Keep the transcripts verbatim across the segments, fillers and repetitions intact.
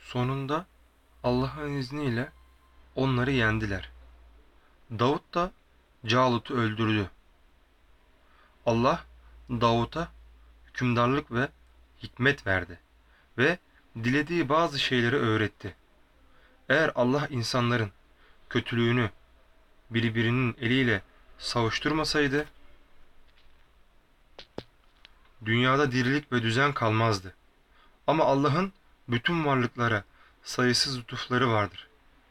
Sonunda Allah'ın izniyle onları yendiler. Davut da Calut'u öldürdü. Allah Davut'a hükümdarlık ve hikmet verdi ve dilediği bazı şeyleri öğretti. Eğer Allah insanların kötülüğünü birbirinin eliyle savuşturmasaydı, dünyada dirilik ve düzen kalmazdı. Ama Allah'ın bütün varlıklara sayısız lütufları vardır.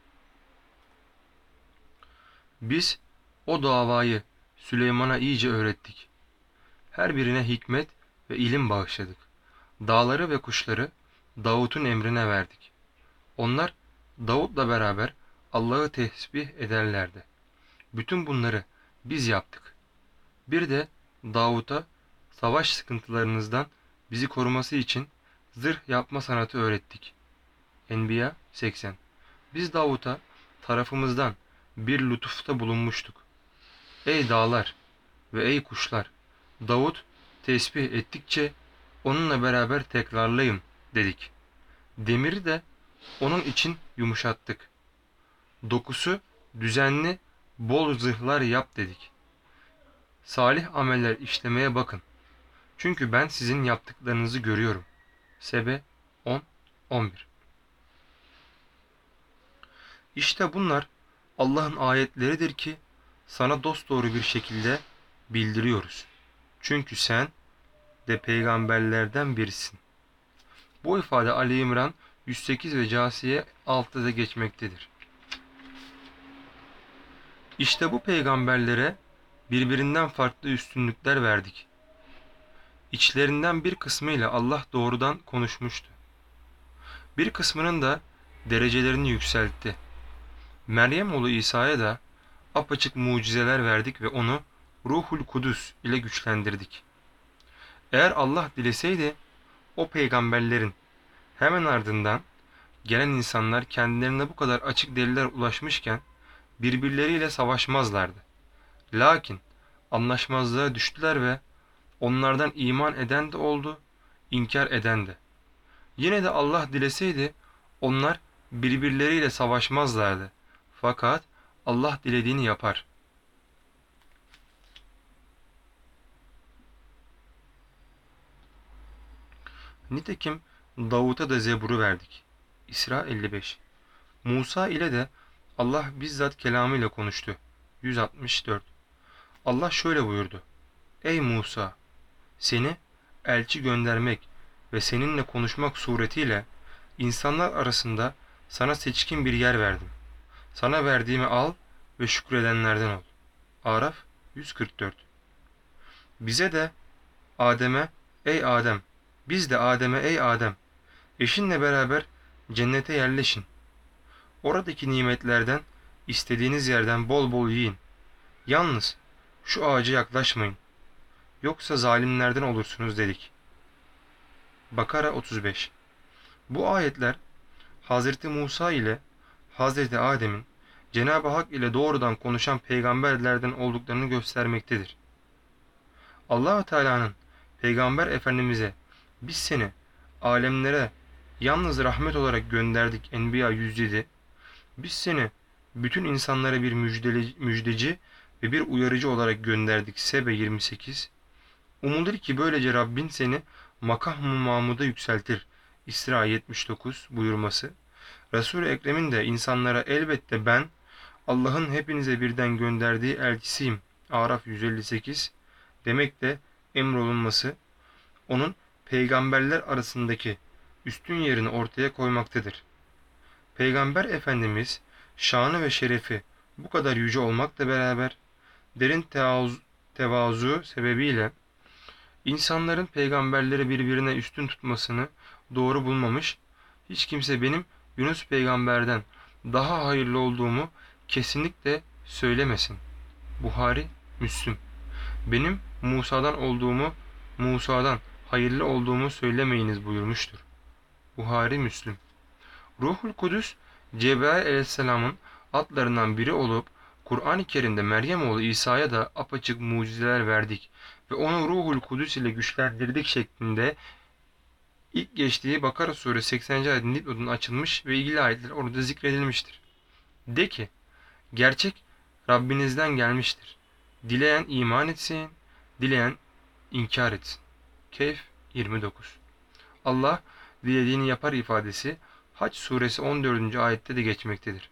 Biz o davayı Süleyman'a iyice öğrettik. Her birine hikmet ve ilim bağışladık. Dağları ve kuşları Davut'un emrine verdik. Onlar Davut'la beraber Allah'ı tesbih ederlerdi. Bütün bunları biz yaptık. Bir de Davut'a savaş sıkıntılarınızdan bizi koruması için zırh yapma sanatı öğrettik. Enbiya seksen. Biz Davut'a tarafımızdan bir lütufta bulunmuştuk. Ey dağlar ve ey kuşlar! Davut tesbih ettikçe onunla beraber tekrarlayın dedik. Demiri de onun için yumuşattık. Dokusu düzenli, bol zırhlar yap dedik. Salih ameller işlemeye bakın. Çünkü ben sizin yaptıklarınızı görüyorum. Sebe on on bir. İşte bunlar Allah'ın ayetleridir ki sana dosdoğru bir şekilde bildiriyoruz. Çünkü sen de peygamberlerden birisin. Bu ifade Ali İmran yüz sekiz ve Câsiye altıda geçmektedir. İşte bu peygamberlere birbirinden farklı üstünlükler verdik. İçlerinden bir kısmıyla Allah doğrudan konuşmuştu. Bir kısmının da derecelerini yükseltti. Meryem oğlu İsa'ya da apaçık mucizeler verdik ve onu Ruhul Kudüs ile güçlendirdik. Eğer Allah dileseydi o peygamberlerin hemen ardından gelen insanlar kendilerine bu kadar açık deliller ulaşmışken birbirleriyle savaşmazlardı. Lakin anlaşmazlığa düştüler ve onlardan iman eden de oldu, inkar eden de. Yine de Allah dileseydi onlar birbirleriyle savaşmazlardı. Fakat Allah dilediğini yapar. Nitekim Davut'a da Zebur'u verdik. İsra elli beş. Musa ile de Allah bizzat kelamıyla konuştu. yüz altmış dört. Allah şöyle buyurdu. Ey Musa! Seni elçi göndermek ve seninle konuşmak suretiyle insanlar arasında sana seçkin bir yer verdim. Sana verdiğimi al ve şükredenlerden ol. Araf yüz kırk dört. Bize de Adem'e ey Adem, biz de Adem'e ey Adem, eşinle beraber cennete yerleşin. Oradaki nimetlerden istediğiniz yerden bol bol yiyin. Yalnız şu ağaca yaklaşmayın. Yoksa zalimlerden olursunuz dedik. Bakara otuz beş. Bu ayetler Hazreti Musa ile Hazreti Adem'in Cenab-ı Hak ile doğrudan konuşan peygamberlerden olduklarını göstermektedir. Allah-u Teala'nın Peygamber Efendimiz'e biz seni alemlere yalnız rahmet olarak gönderdik Enbiya yüz yedi. Biz seni bütün insanlara bir müjdeli, müjdeci ve bir uyarıcı olarak gönderdik Sebe yirmi sekiz. Umulur ki böylece Rabbin seni makam-ı Mahmud'a yükseltir İsra yetmiş dokuz buyurması. Resul-i Ekrem'in de insanlara elbette ben Allah'ın hepinize birden gönderdiği elçisiyim Araf yüz elli sekiz demekle emrolunması onun peygamberler arasındaki üstün yerini ortaya koymaktadır. Peygamber Efendimiz şanı ve şerefi bu kadar yüce olmakla beraber derin tevazu, tevazu sebebiyle insanların peygamberleri birbirine üstün tutmasını doğru bulmamış, hiç kimse benim Yunus peygamberden daha hayırlı olduğumu kesinlikle söylemesin. Buhari, Müslüm. Benim Musa'dan olduğumu, Musa'dan hayırlı olduğumu söylemeyiniz buyurmuştur. Buhari, Müslüm. Ruhul Kudüs, Cebrail aleyhisselamın atlarından biri olup, Kur'an-ı Kerim'de Meryem oğlu İsa'ya da apaçık mucizeler verdik ve onu Ruhul Kudüs ile güçlendirdik şeklinde İlk geçtiği Bakara suresi sekseninci ayetin dipnotunun açılmış ve ilgili ayetler orada zikredilmiştir. De ki, gerçek Rabbinizden gelmiştir. Dileyen iman etsin, dileyen inkar etsin. Kehf yirmi dokuz. Allah dilediğini yapar ifadesi Hac suresi on dördüncü ayette de geçmektedir.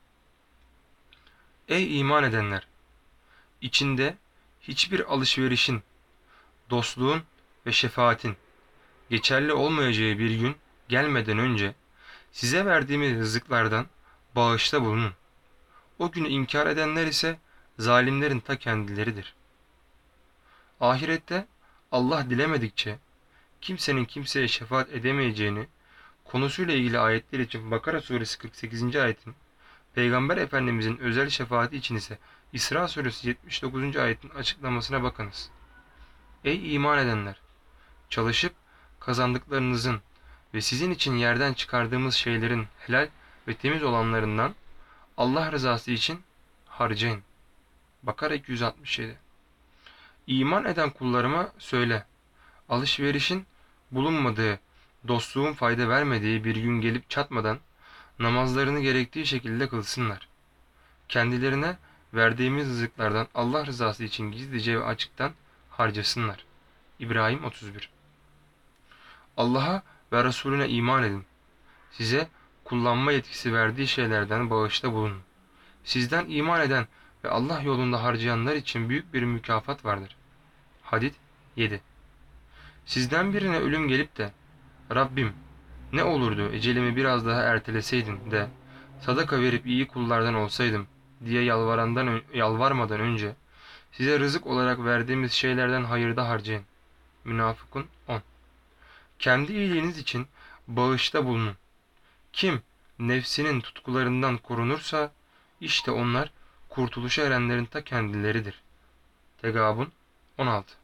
Ey iman edenler! İçinde hiçbir alışverişin, dostluğun ve şefaatin geçerli olmayacağı bir gün gelmeden önce size verdiğimiz rızıklardan bağışta bulunun. O günü inkar edenler ise zalimlerin ta kendileridir. Ahirette Allah dilemedikçe kimsenin kimseye şefaat edemeyeceğini konusuyla ilgili ayetler için Bakara suresi kırk sekizinci ayetin, Peygamber Efendimizin özel şefaati için ise İsra suresi yetmiş dokuzuncu ayetin açıklamasına bakınız. Ey iman edenler! Çalışıp kazandıklarınızın ve sizin için yerden çıkardığımız şeylerin helal ve temiz olanlarından Allah rızası için harcayın. Bakara iki yüz altmış yedi. İman eden kullarıma söyle, alışverişin bulunmadığı, dostluğun fayda vermediği bir gün gelip çatmadan namazlarını gerektiği şekilde kılsınlar. Kendilerine verdiğimiz rızıklardan Allah rızası için gizlice ve açıktan harcasınlar. İbrahim otuz bir. Allah'a ve Resulüne iman edin. Size kullanma yetkisi verdiği şeylerden bağışta bulunun. Sizden iman eden ve Allah yolunda harcayanlar için büyük bir mükafat vardır. Hadid yedi. Sizden birine ölüm gelip de Rabbim ne olurdu ecelimi biraz daha erteleseydin de sadaka verip iyi kullardan olsaydım diye yalvarandan yalvarmadan önce size rızık olarak verdiğimiz şeylerden hayırda harcayın. Münafıkun on. Kendi iyiliğiniz için bağışta bulunun. Kim nefsinin tutkularından korunursa işte onlar kurtuluşa erenlerin ta kendileridir. Tegabun on altı.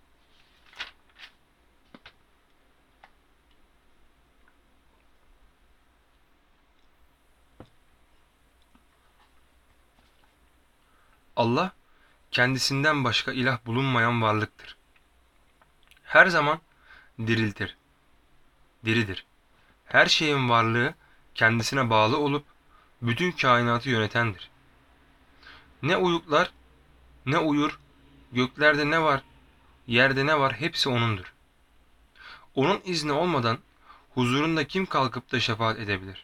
Allah kendisinden başka ilah bulunmayan varlıktır. Her zaman diriltir, diridir. Her şeyin varlığı kendisine bağlı olup bütün kainatı yönetendir. Ne uyuklar, ne uyur, göklerde ne var, yerde ne var hepsi O'nundur. O'nun izni olmadan huzurunda kim kalkıp da şefaat edebilir?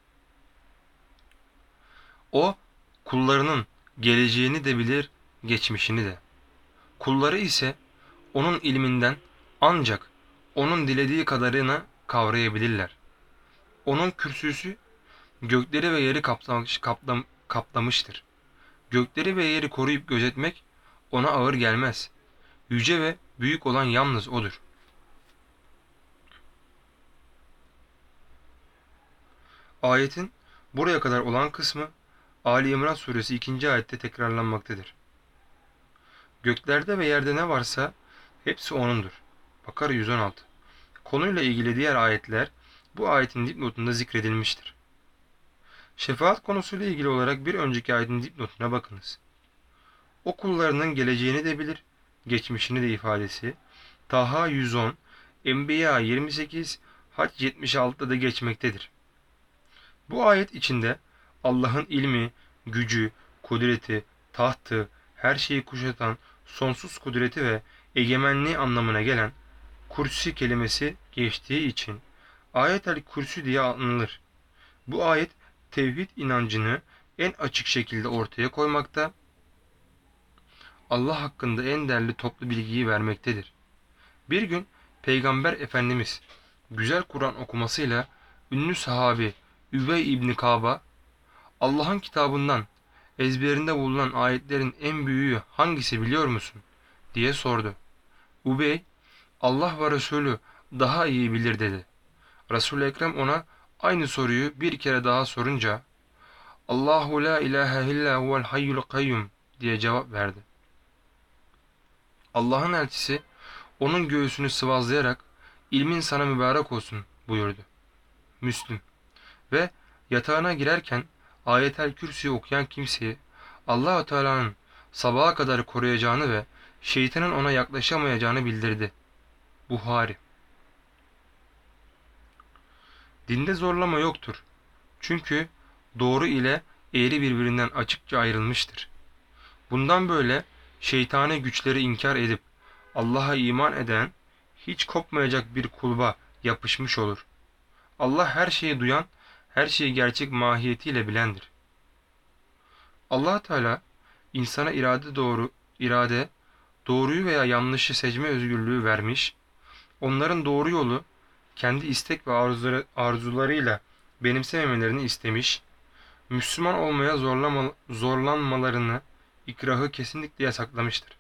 O, kullarının geleceğini de bilir, geçmişini de. Kulları ise O'nun ilminden ancak O'nun dilediği kadarını kavrayabilirler. O'nun kürsüsü gökleri ve yeri kaplamış, kaplam, kaplamıştır. Gökleri ve yeri koruyup gözetmek O'na ağır gelmez. Yüce ve büyük olan yalnız O'dur. Ayetin buraya kadar olan kısmı Ali İmran suresi ikinci ayette tekrarlanmaktadır. Göklerde ve yerde ne varsa hepsi O'nundur. Bakara yüz on altı. Konuyla ilgili diğer ayetler bu ayetin dipnotunda zikredilmiştir. Şefaat konusuyla ilgili olarak bir önceki ayetin dipnotuna bakınız. O kullarının geleceğini de bilir, geçmişini de ifadesi Taha yüz on, Enbiya yirmi sekiz, Hac yetmiş altıda da geçmektedir. Bu ayet içinde Allah'ın ilmi, gücü, kudreti, tahtı, her şeyi kuşatan sonsuz kudreti ve egemenliği anlamına gelen kursi kelimesi geçtiği için ayet-el kürsü diye anılır. Bu ayet tevhid inancını en açık şekilde ortaya koymakta, Allah hakkında en değerli toplu bilgiyi vermektedir. Bir gün Peygamber Efendimiz güzel Kur'an okumasıyla ünlü sahabi Übey İbni Kâb'a Allah'ın kitabından ezberinde bulunan ayetlerin en büyüğü hangisi biliyor musun diye sordu. Übey Allah ve Resulü daha iyi bilir dedi. Resul-i Ekrem ona aynı soruyu bir kere daha sorunca Allahu la ilahe illa huvel hayyul kayyum diye cevap verdi. Allah'ın elçisi onun göğsünü sıvazlayarak ilmin sana mübarek olsun buyurdu. Müslüm. Ve yatağına girerken Ayet-el Kürsü'yü okuyan kimseyi Allah-u Teala'nın sabaha kadar koruyacağını ve şeytanın ona yaklaşamayacağını bildirdi. Buhari. Dinde zorlama yoktur. Çünkü doğru ile eğri birbirinden açıkça ayrılmıştır. Bundan böyle şeytani güçleri inkar edip Allah'a iman eden hiç kopmayacak bir kulba yapışmış olur. Allah her şeyi duyan, her şeyi gerçek mahiyetiyle bilendir. Allah Teala insana irade doğru irade, doğruyu veya yanlışı seçme özgürlüğü vermiş, onların doğru yolu kendi istek ve arzuları, arzularıyla benimsememelerini istemiş, Müslüman olmaya zorlama, zorlanmalarını, ikrahı kesinlikle yasaklamıştır.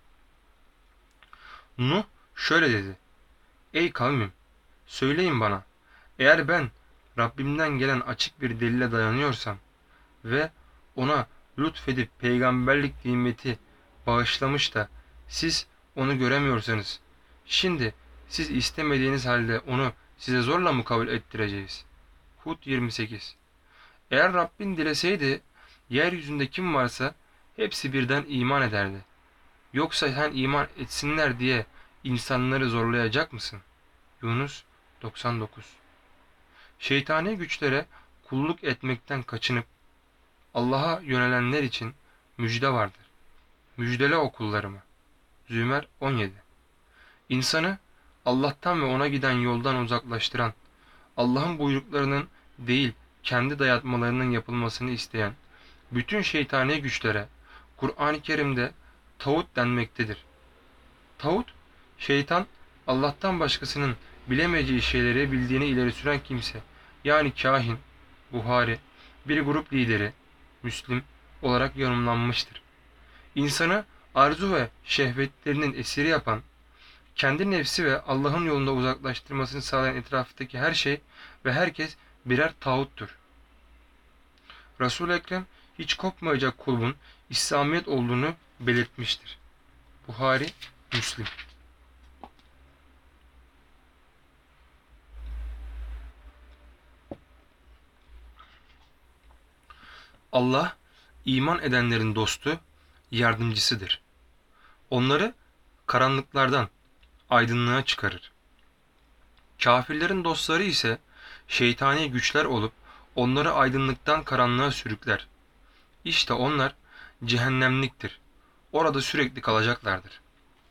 Nuh şöyle dedi: Ey kavmim, söyleyin bana, eğer ben Rabbimden gelen açık bir delile dayanıyorsam ve ona lütfedip peygamberlik nimeti bağışlamış da siz onu göremiyorsanız, şimdi siz istemediğiniz halde onu size zorla mı kabul ettireceğiz? Hud yirmi sekiz. Eğer Rabbin dileseydi, yeryüzünde kim varsa hepsi birden iman ederdi. Yoksa sen iman etsinler diye insanları zorlayacak mısın? Yunus doksan dokuz. Şeytani güçlere kulluk etmekten kaçınıp Allah'a yönelenler için müjde vardır. Müjdele o kullarımı. Zümer on yedi. İnsanı Allah'tan ve ona giden yoldan uzaklaştıran, Allah'ın buyruklarının değil kendi dayatmalarının yapılmasını isteyen bütün şeytani güçlere Kur'an-ı Kerim'de tağut denmektedir. Tağut, şeytan, Allah'tan başkasının bilemeyeceği şeyleri bildiğini ileri süren kimse, yani kahin, Buhari, bir grup lideri, Müslim olarak yorumlanmıştır. İnsanı arzu ve şehvetlerinin esiri yapan, kendi nefsi ve Allah'ın yolunda uzaklaştırmasını sağlayan etrafındaki her şey ve herkes birer tağuttur. Resul-i Ekrem hiç kopmayacak kulbun İslamiyet olduğunu belirtmiştir. Buhari, Müslim. Allah, iman edenlerin dostu, yardımcısıdır. Onları karanlıklardan aydınlığa çıkarır. Kafirlerin dostları ise şeytani güçler olup onları aydınlıktan karanlığa sürükler. İşte onlar cehennemliktir. Orada sürekli kalacaklardır.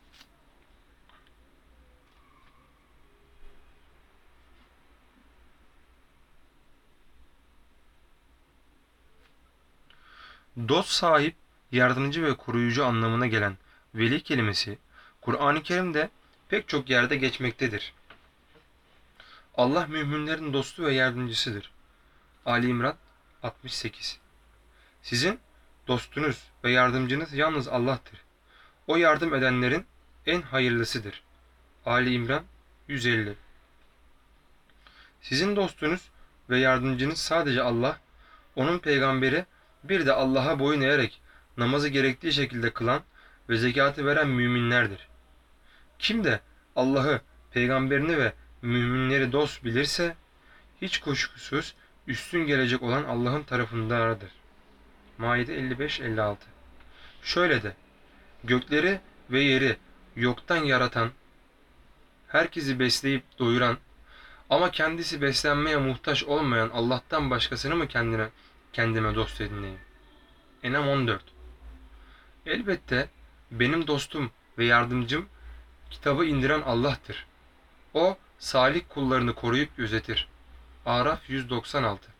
Dost sahip, yardımcı ve koruyucu anlamına gelen veli kelimesi Kur'an-ı Kerim'de pek çok yerde geçmektedir. Allah müminlerin dostu ve yardımcısıdır. Ali İmran altmış sekiz. Sizin dostunuz ve yardımcınız yalnız Allah'tır. O yardım edenlerin en hayırlısıdır. Ali İmran yüz elli. Sizin dostunuz ve yardımcınız sadece Allah, onun peygamberi, bir de Allah'a boyun eğerek namazı gerektiği şekilde kılan ve zekatı veren müminlerdir. Kim de Allah'ı, peygamberini ve müminleri dost bilirse, hiç kuşkusuz üstün gelecek olan Allah'ın tarafındadır. Maide elli beş elli altı. Şöyle de, gökleri ve yeri yoktan yaratan, herkesi besleyip doyuran ama kendisi beslenmeye muhtaç olmayan Allah'tan başkasını mı kendine kendime dost edineyim? Enam on dört. Elbette benim dostum ve yardımcım kitabı indiren Allah'tır. O salih kullarını koruyup gözetir. Araf yüz doksan altı.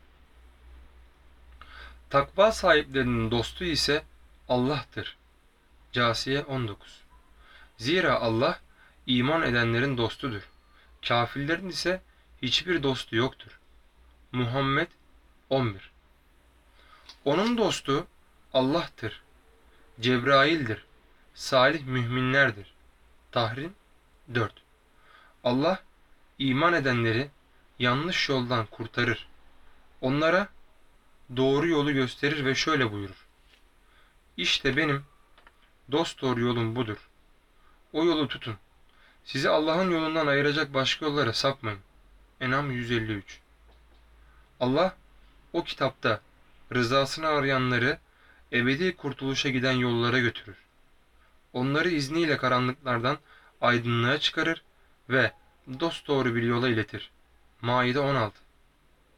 Takva sahiplerinin dostu ise Allah'tır. Câsiye on dokuz. Zira Allah iman edenlerin dostudur. Kafirlerin ise hiçbir dostu yoktur. Muhammed on bir. Onun dostu Allah'tır. Cebrail'dir. Salih müminlerdir. Tahrim dört. Allah iman edenleri yanlış yoldan kurtarır. Onlara doğru yolu gösterir ve şöyle buyurur: İşte benim dosdoğru yolum budur. O yolu tutun. Sizi Allah'ın yolundan ayıracak başka yollara sapmayın. Enam yüz elli üç. Allah o kitapta rızasını arayanları ebedi kurtuluşa giden yollara götürür. Onları izniyle karanlıklardan aydınlığa çıkarır ve dosdoğru bir yola iletir. Maide on altı.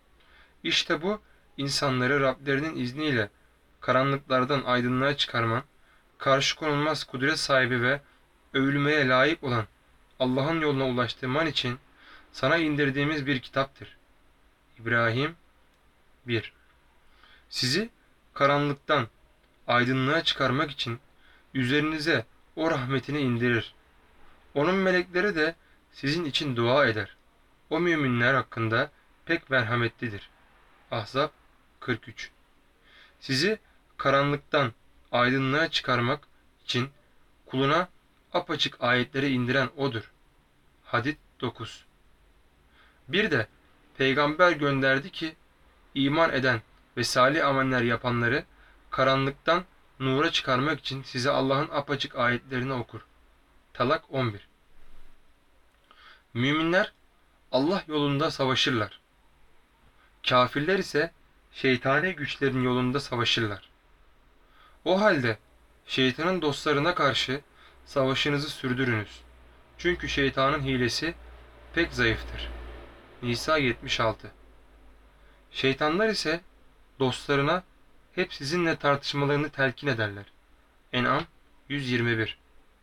İşte bu insanları Rablerinin izniyle karanlıklardan aydınlığa çıkarman, karşı konulmaz kudret sahibi ve övülmeye layık olan Allah'ın yoluna ulaştırman için sana indirdiğimiz bir kitaptır. İbrahim bir. Sizi karanlıktan aydınlığa çıkarmak için üzerinize o rahmetini indirir. Onun melekleri de sizin için dua eder. O müminler hakkında pek merhametlidir. Ahzab kırk üç. Sizi karanlıktan aydınlığa çıkarmak için kuluna apaçık ayetleri indiren O'dur. Hadid dokuz. Bir de peygamber gönderdi ki iman eden ve salih ameller yapanları karanlıktan nura çıkarmak için size Allah'ın apaçık ayetlerini okur. Talak on bir. Müminler Allah yolunda savaşırlar. Kafirler ise şeytani güçlerin yolunda savaşırlar. O halde şeytanın dostlarına karşı savaşınızı sürdürünüz. Çünkü şeytanın hilesi pek zayıftır. Nisa yetmiş altı. Şeytanlar ise dostlarına hep sizinle tartışmalarını telkin ederler. En'am yüz yirmi bir.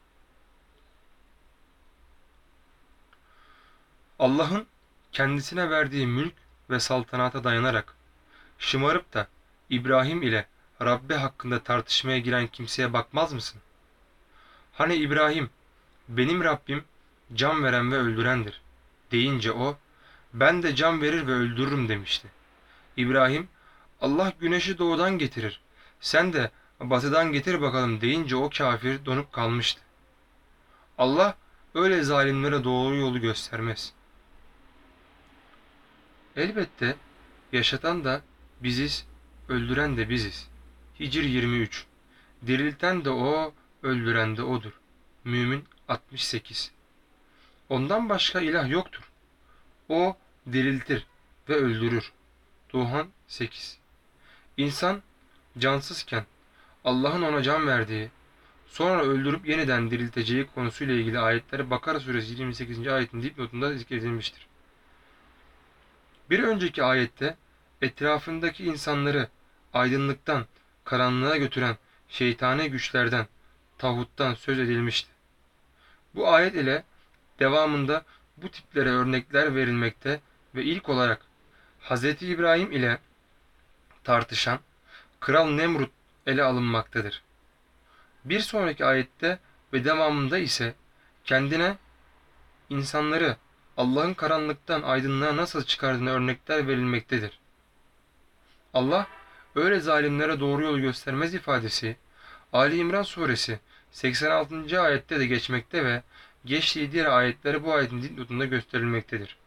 Allah'ın kendisine verdiği mülk ve saltanata dayanarak şımarıp da İbrahim ile Rabbi hakkında tartışmaya giren kimseye bakmaz mısın? Hani İbrahim, benim Rabbim can veren ve öldürendir deyince o, ben de can verir ve öldürürüm demişti. İbrahim, Allah güneşi doğudan getirir, sen de batıdan getir bakalım deyince o kafir donup kalmıştı. Allah öyle zalimlere doğru yolu göstermez. Elbette yaşatan da biziz, öldüren de biziz. Hicr yirmi üç. Dirilten de o, öldüren de odur. Mümin altmış sekiz. Ondan başka ilah yoktur. O diriltir ve öldürür. Duhan sekiz. İnsan cansızken Allah'ın ona can verdiği, sonra öldürüp yeniden dirilteceği konusuyla ilgili ayetler Bakara suresi yirmi sekizinci ayetin dipnotunda zikredilmiştir. Bir önceki ayette etrafındaki insanları aydınlıktan karanlığa götüren şeytani güçlerden, tağuttan söz edilmişti. Bu ayet ile devamında bu tiplere örnekler verilmekte ve ilk olarak Hz. İbrahim ile tartışan Kral Nemrut ele alınmaktadır. Bir sonraki ayette ve devamında ise kendine insanları Allah'ın karanlıktan aydınlığa nasıl çıkardığına örnekler verilmektedir. Allah öyle zalimlere doğru yolu göstermez ifadesi Ali İmran suresi seksen altıncı ayette de geçmekte ve geçtiği diğer ayetleri bu ayetin dipnotunda gösterilmektedir.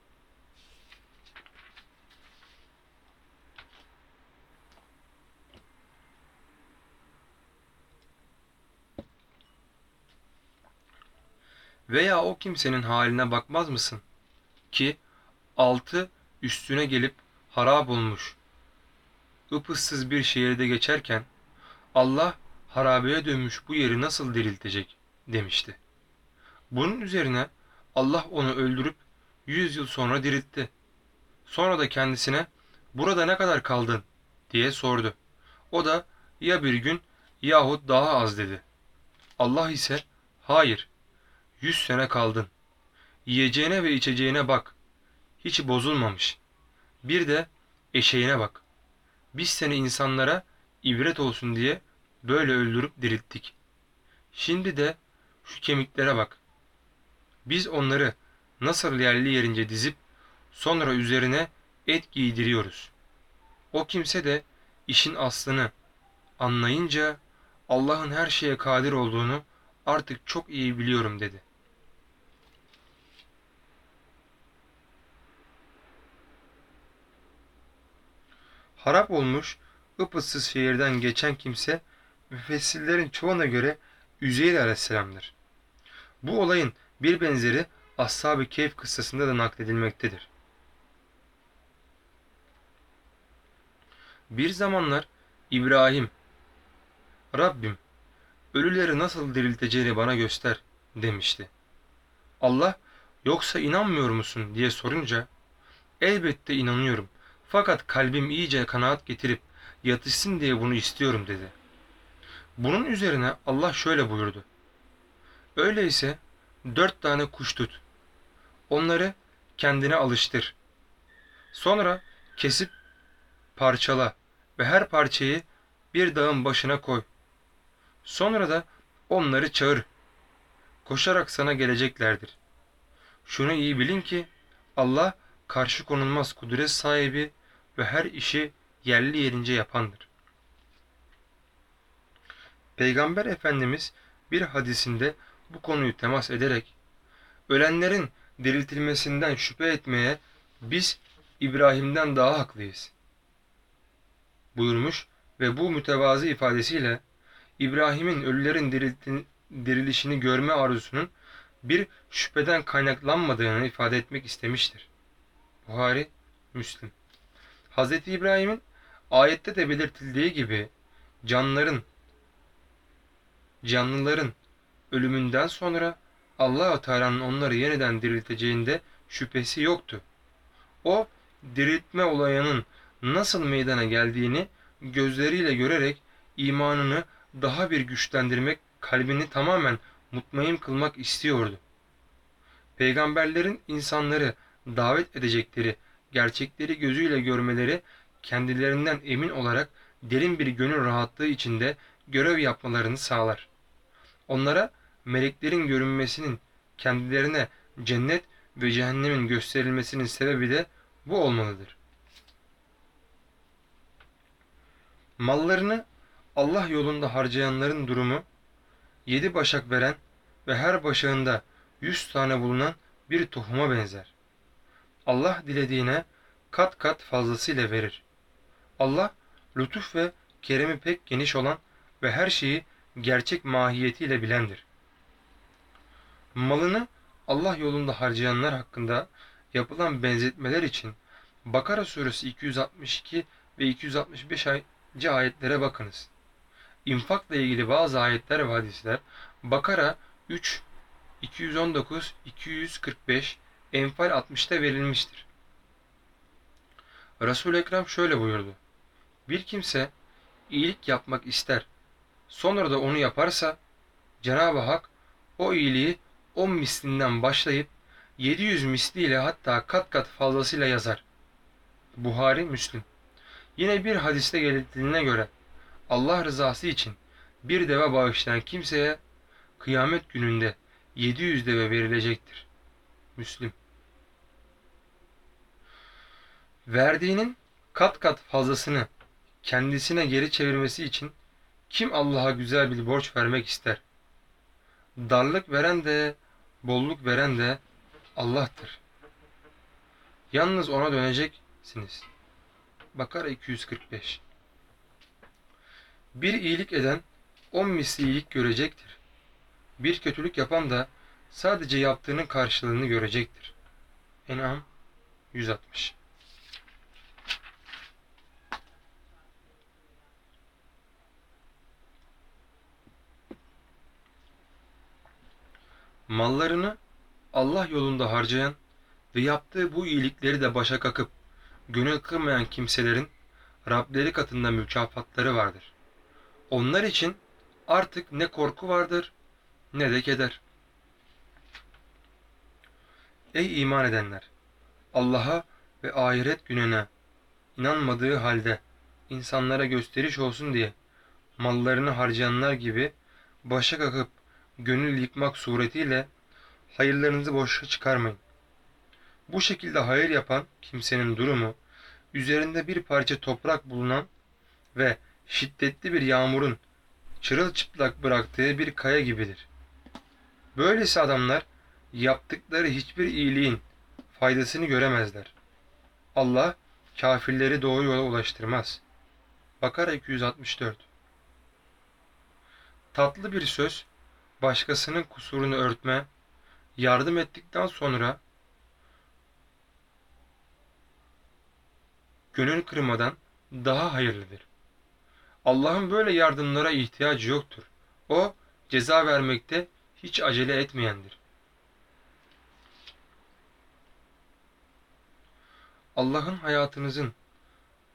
Veya o kimsenin haline bakmaz mısın ki altı üstüne gelip harap olmuş, ıpıssız bir şehirde geçerken Allah harabeye dönmüş bu yeri nasıl diriltecek demişti. Bunun üzerine Allah onu öldürüp yüz yıl sonra diriltti. Sonra da kendisine burada ne kadar kaldın diye sordu. O da ya bir gün yahut daha az dedi. Allah ise hayır yüz sene kaldın. Yiyeceğine ve içeceğine bak. Hiç bozulmamış. Bir de eşeğine bak. Biz seni insanlara ibret olsun diye böyle öldürüp dirilttik. Şimdi de şu kemiklere bak. Biz onları nasıl yerli yerince dizip sonra üzerine et giydiriyoruz. O kimse de işin aslını anlayınca Allah'ın her şeye kadir olduğunu artık çok iyi biliyorum dedi. Harap olmuş, ıpıssız şehirden geçen kimse müfessirlerin çoğuna göre Üzeyr aleyhisselam'dır. Bu olayın bir benzeri Ashab-ı Kehf kıssasında da nakledilmektedir. Bir zamanlar İbrahim, Rabbim ölüleri nasıl dirilteceğini bana göster demişti. Allah yoksa inanmıyor musun diye sorunca elbette inanıyorum Fakat kalbim iyice kanaat getirip yatışsın diye bunu istiyorum dedi. Bunun üzerine Allah şöyle buyurdu. Öyleyse dört tane kuş tut. Onları kendine alıştır. Sonra kesip parçala ve her parçayı bir dağın başına koy. Sonra da onları çağır. Koşarak sana geleceklerdir. Şunu iyi bilin ki Allah karşı konulmaz kudret sahibi ve her işi yerli yerince yapandır. Peygamber Efendimiz bir hadisinde bu konuyu temas ederek ölenlerin diriltilmesinden şüphe etmeye biz İbrahim'den daha haklıyız buyurmuş ve bu mütevazı ifadesiyle İbrahim'in ölülerin dirilişini görme arzusunun bir şüpheden kaynaklanmadığını ifade etmek istemiştir. Buhari, Müslim. Hz. İbrahim'in ayette de belirtildiği gibi canlıların, canlıların ölümünden sonra Allah-u Teala'nın onları yeniden dirilteceğinde şüphesi yoktu. O, diriltme olayının nasıl meydana geldiğini gözleriyle görerek imanını daha bir güçlendirmek, kalbini tamamen mutmain kılmak istiyordu. Peygamberlerin insanları davet edecekleri gerçekleri gözüyle görmeleri, kendilerinden emin olarak derin bir gönül rahatlığı içinde görev yapmalarını sağlar. Onlara meleklerin görünmesinin, kendilerine cennet ve cehennemin gösterilmesinin sebebi de bu olmalıdır. Mallarını Allah yolunda harcayanların durumu, yedi başak veren ve her başağında yüz tane bulunan bir tohuma benzer. Allah dilediğine kat kat fazlasıyla verir. Allah lütuf ve keremi pek geniş olan ve her şeyi gerçek mahiyetiyle bilendir. Malını Allah yolunda harcayanlar hakkında yapılan benzetmeler için Bakara suresi iki yüz altmış iki ve iki yüz altmış beş ayetlere bakınız. İnfakla ilgili bazı ayetler ve hadisler Bakara üç, iki yüz on dokuz, iki yüz kırk beş, Enfal altmışta verilmiştir. Resul-i Ekrem şöyle buyurdu. Bir kimse iyilik yapmak ister, sonra da onu yaparsa Cenab-ı Hak o iyiliği on mislinden başlayıp yedi yüz misliyle hatta kat kat fazlasıyla yazar. Buhari, Müslim. Yine bir hadiste geldiğine göre Allah rızası için bir deve bağışlayan kimseye kıyamet gününde yedi yüz deve verilecektir. Müslim. Verdiğinin kat kat fazlasını kendisine geri çevirmesi için kim Allah'a güzel bir borç vermek ister? Darlık veren de, bolluk veren de Allah'tır. Yalnız ona döneceksiniz. Bakara iki yüz kırk beş. Bir iyilik eden on misli iyilik görecektir. Bir kötülük yapan da sadece yaptığının karşılığını görecektir. En'am yüz altmış. Mallarını Allah yolunda harcayan ve yaptığı bu iyilikleri de başa kakıp gönül kırmayan kimselerin Rableri katında mükafatları vardır. Onlar için artık ne korku vardır ne de keder. Ey iman edenler! Allah'a ve ahiret gününe inanmadığı halde insanlara gösteriş olsun diye mallarını harcayanlar gibi başa kakıp gönül yıkmak suretiyle hayırlarınızı boşa çıkarmayın. Bu şekilde hayır yapan kimsenin durumu, üzerinde bir parça toprak bulunan ve şiddetli bir yağmurun çırılçıplak bıraktığı bir kaya gibidir. Böylesi adamlar yaptıkları hiçbir iyiliğin faydasını göremezler. Allah kafirleri doğru yola ulaştırmaz. Bakara iki yüz altmış dört. Tatlı bir söz, başkasının kusurunu örtme, yardım ettikten sonra gönül kırmadan daha hayırlıdır. Allah'ın böyle yardımlara ihtiyacı yoktur. O, ceza vermekte hiç acele etmeyendir. Allah'ın hayatınızın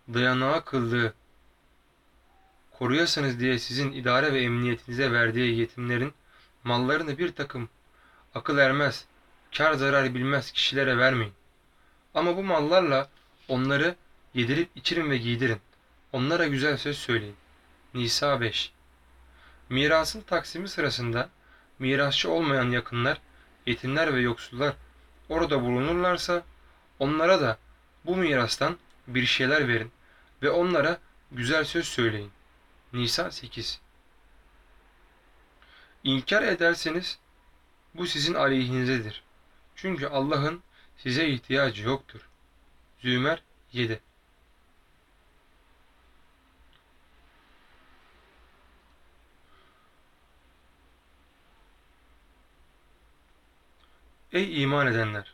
dayanağı kıldığı, koruyasınız diye sizin idare ve emniyetinize verdiği yetimlerin mallarını bir takım akıl ermez, kar zarar bilmez kişilere vermeyin. Ama bu mallarla onları yedirip içirin ve giydirin. Onlara güzel söz söyleyin. Nisa beş. Mirasın taksimi sırasında mirasçı olmayan yakınlar, yetimler ve yoksullar orada bulunurlarsa onlara da bu mirastan bir şeyler verin ve onlara güzel söz söyleyin. Nisa sekiz. İnkar ederseniz bu sizin aleyhinizedir. Çünkü Allah'ın size ihtiyacı yoktur. Zümer yedi. Ey iman edenler!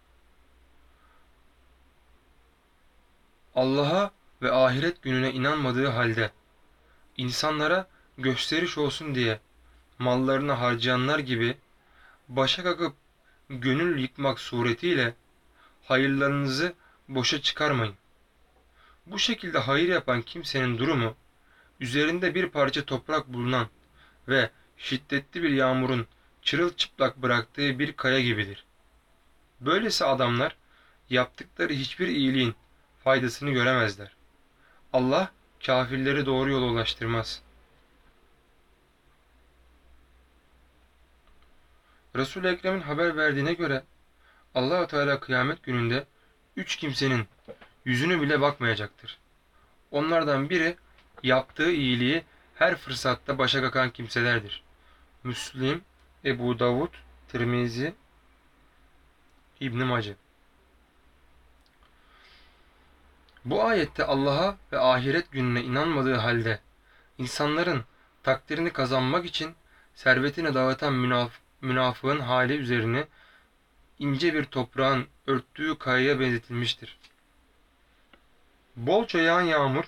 Allah'a ve ahiret gününe inanmadığı halde insanlara gösteriş olsun diye mallarını harcayanlar gibi başa kakıp gönül yıkmak suretiyle hayırlarınızı boşa çıkarmayın. Bu şekilde hayır yapan kimsenin durumu üzerinde bir parça toprak bulunan ve şiddetli bir yağmurun çırılçıplak bıraktığı bir kaya gibidir. Böylesi adamlar yaptıkları hiçbir iyiliğin faydasını göremezler. Allah kafirleri doğru yola ulaştırmaz. Resul-i Ekrem'in haber verdiğine göre Allah-u Teala kıyamet gününde üç kimsenin yüzünü bile bakmayacaktır. Onlardan biri yaptığı iyiliği her fırsatta başa kakan kimselerdir. Müslim, Ebu Davud, Tirmizi, İbn-i Mace. Bu ayette Allah'a ve ahiret gününe inanmadığı halde insanların takdirini kazanmak için servetini dağıtan münaf münafığın hali üzerine ince bir toprağın örttüğü kayaya benzetilmiştir. Bolca yağan yağmur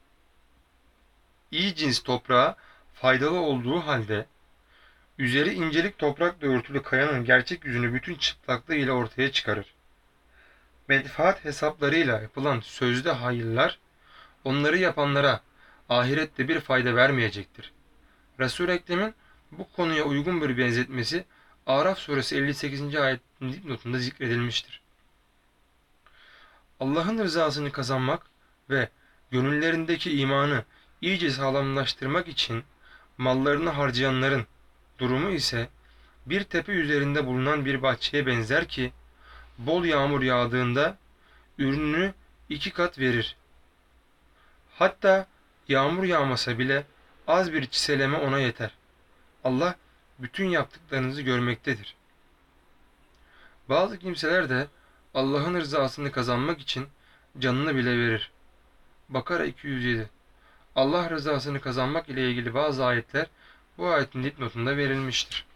iyi cins toprağa faydalı olduğu halde üzeri incelik toprakla örtülü kayanın gerçek yüzünü bütün çıplaklığıyla ortaya çıkarır. Menfaat hesaplarıyla yapılan sözde hayırlar onları yapanlara ahirette bir fayda vermeyecektir. Resul-i Ekrem'in bu konuya uygun bir benzetmesi Araf suresi elli sekizinci ayetin dipnotunda zikredilmiştir. Allah'ın rızasını kazanmak ve gönüllerindeki imanı iyice sağlamlaştırmak için mallarını harcayanların durumu ise bir tepe üzerinde bulunan bir bahçeye benzer ki bol yağmur yağdığında ürününü iki kat verir. Hatta yağmur yağmasa bile az bir çiseleme ona yeter. Allah bütün yaptıklarınızı görmektedir. Bazı kimseler de Allah'ın rızasını kazanmak için canını bile verir. Bakara iki yüz yedi. Allah rızasını kazanmak ile ilgili bazı ayetler bu ayetin dipnotunda verilmiştir.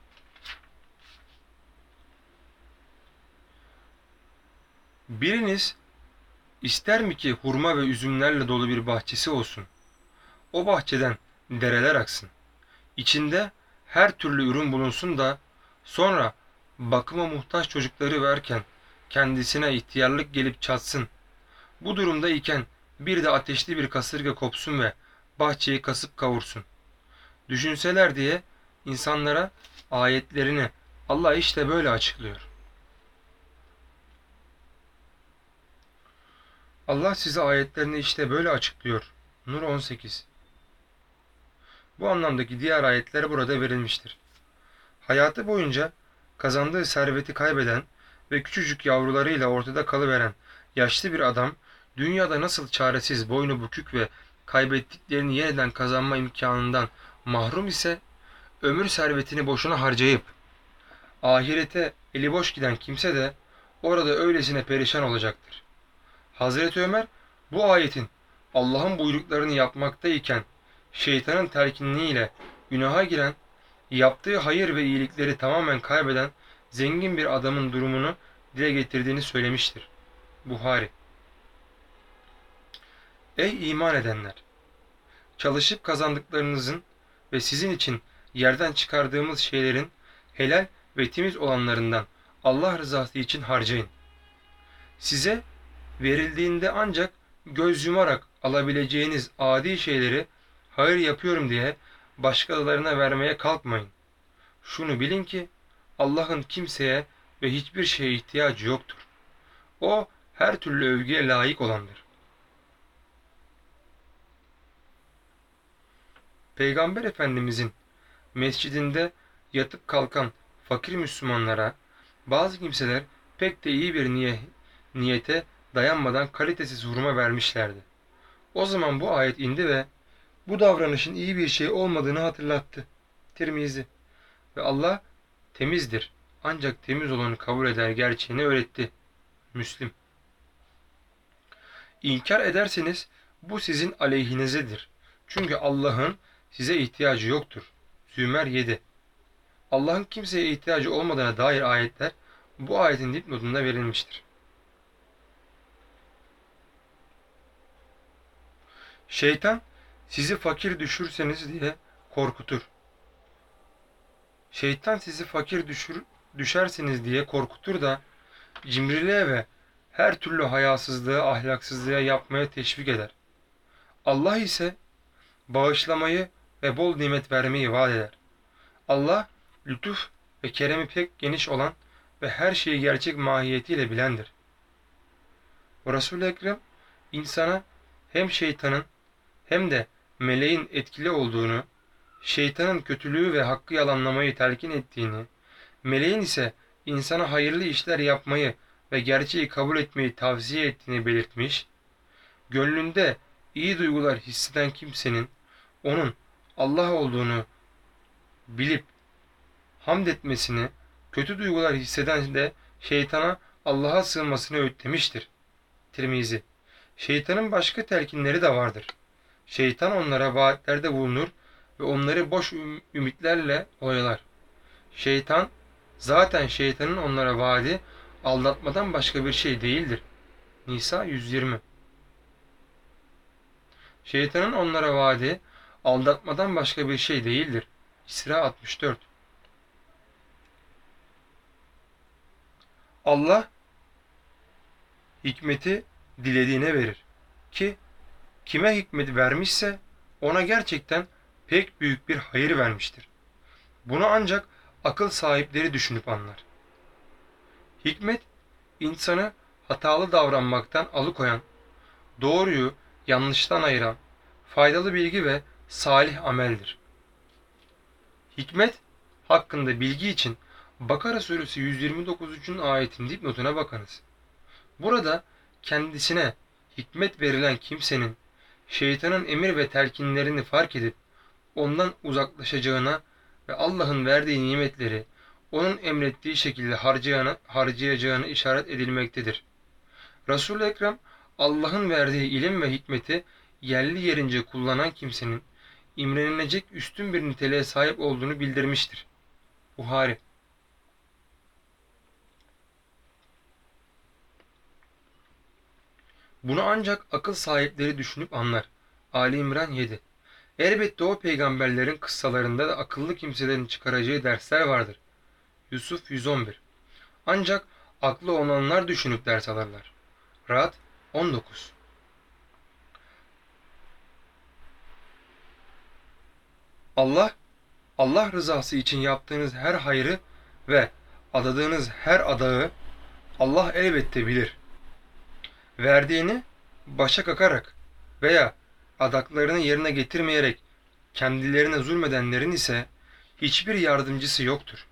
Biriniz ister mi ki hurma ve üzümlerle dolu bir bahçesi olsun? O bahçeden dereler aksın. İçinde her türlü ürün bulunsun da sonra bakıma muhtaç çocukları verken kendisine ihtiyarlık gelip çatsın. Bu durumda iken bir de ateşli bir kasırga kopsun ve bahçeyi kasıp kavursun. Düşünseler diye insanlara ayetlerini Allah işte böyle açıklıyor. Allah size ayetlerini işte böyle açıklıyor. Nur on sekiz. Bu anlamdaki diğer ayetler burada verilmiştir. Hayatı boyunca kazandığı serveti kaybeden ve küçücük yavrularıyla ortada kalıveren yaşlı bir adam, dünyada nasıl çaresiz, boynu bükük ve kaybettiklerini yeniden kazanma imkanından mahrum ise, ömür servetini boşuna harcayıp ahirete eli boş giden kimse de orada öylesine perişan olacaktır. Hazreti Ömer bu ayetin Allah'ın buyruklarını yapmaktayken şeytanın telkinliğiyle günaha giren, yaptığı hayır ve iyilikleri tamamen kaybeden zengin bir adamın durumunu dile getirdiğini söylemiştir. Buhari. Ey iman edenler! Çalışıp kazandıklarınızın ve sizin için yerden çıkardığımız şeylerin helal ve temiz olanlarından Allah rızası için harcayın. Size verildiğinde ancak göz yumarak alabileceğiniz adi şeyleri hayır yapıyorum diye başkalarına vermeye kalkmayın. Şunu bilin ki Allah'ın kimseye ve hiçbir şeye ihtiyacı yoktur. O her türlü övgüye layık olandır. Peygamber Efendimizin mescidinde yatıp kalkan fakir Müslümanlara bazı kimseler pek de iyi bir niye, niyete dayanmadan kalitesiz hurma vermişlerdi. O zaman bu ayet indi ve bu davranışın iyi bir şey olmadığını hatırlattı. Tirmizi. Ve Allah temizdir, ancak temiz olanı kabul eder gerçeğini öğretti. Müslim. İnkar ederseniz bu sizin aleyhinizedir. Çünkü Allah'ın size ihtiyacı yoktur. Zümer yedi. Allah'ın kimseye ihtiyacı olmadığına dair ayetler bu ayetin dipnotunda verilmiştir. Şeytan sizi fakir düşürseniz diye korkutur. Şeytan sizi fakir düşür, düşersiniz diye korkutur da cimriliğe ve her türlü hayasızlığa, ahlaksızlığa yapmaya teşvik eder. Allah ise bağışlamayı ve bol nimet vermeyi vaat eder. Allah lütuf ve keremi pek geniş olan ve her şeyi gerçek mahiyetiyle bilendir. Resul-i Ekrem insana hem şeytanın hem de meleğin etkili olduğunu, şeytanın kötülüğü ve hakkı yalanlamayı telkin ettiğini, meleğin ise insana hayırlı işler yapmayı ve gerçeği kabul etmeyi tavsiye ettiğini belirtmiş, gönlünde iyi duygular hisseden kimsenin onun Allah olduğunu bilip hamd etmesini, kötü duygular hisseden de şeytana Allah'a sığınmasını öğütlemiştir. Tirmizi. Şeytanın başka telkinleri de vardır. Şeytan onlara vaatlerde bulunur ve onları boş ümitlerle oyalar. Şeytan, zaten şeytanın onlara vaadi aldatmadan başka bir şey değildir. Nisa yüz yirmi. Şeytanın onlara vaadi aldatmadan başka bir şey değildir. İsra altmış dört. Allah hikmeti dilediğine verir ki kime hikmet vermişse ona gerçekten pek büyük bir hayır vermiştir. Bunu ancak akıl sahipleri düşünüp anlar. Hikmet, insanı hatalı davranmaktan alıkoyan, doğruyu yanlıştan ayıran, faydalı bilgi ve salih ameldir. Hikmet hakkında bilgi için Bakara suresi yüz yirmi dokuzuncu ayetin dipnotuna bakınız. Burada kendisine hikmet verilen kimsenin şeytanın emir ve telkinlerini fark edip ondan uzaklaşacağına ve Allah'ın verdiği nimetleri onun emrettiği şekilde harcayana, harcayacağına işaret edilmektedir. Resul-i Ekrem Allah'ın verdiği ilim ve hikmeti yerli yerince kullanan kimsenin imrenilecek üstün bir niteliğe sahip olduğunu bildirmiştir. Buhari. Bunu ancak akıl sahipleri düşünüp anlar. Ali İmran yedi. Elbette o peygamberlerin kıssalarında da akıllı kimselerin çıkaracağı dersler vardır. Yusuf yüz on bir. Ancak aklı olanlar düşünüp ders alırlar. Ra'd on dokuz. Allah, Allah rızası için yaptığınız her hayrı ve adadığınız her adağı Allah elbette bilir. Verdiğini başa kakarak veya adaklarını yerine getirmeyerek kendilerine zulmedenlerin ise hiçbir yardımcısı yoktur.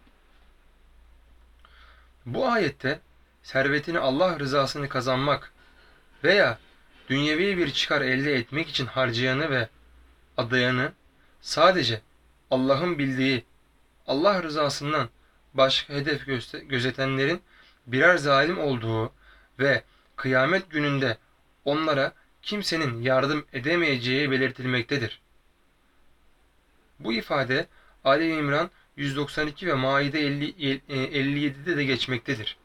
Bu ayette servetini Allah rızasını kazanmak veya dünyevi bir çıkar elde etmek için harcayanı ve adayanı sadece Allah'ın bildiği Allah rızasından başka hedef gözetenlerin birer zalim olduğu ve kıyamet gününde onlara kimsenin yardım edemeyeceği belirtilmektedir. Bu ifade Ali İmran yüz doksan iki ve Maide elli, elli yedide de geçmektedir.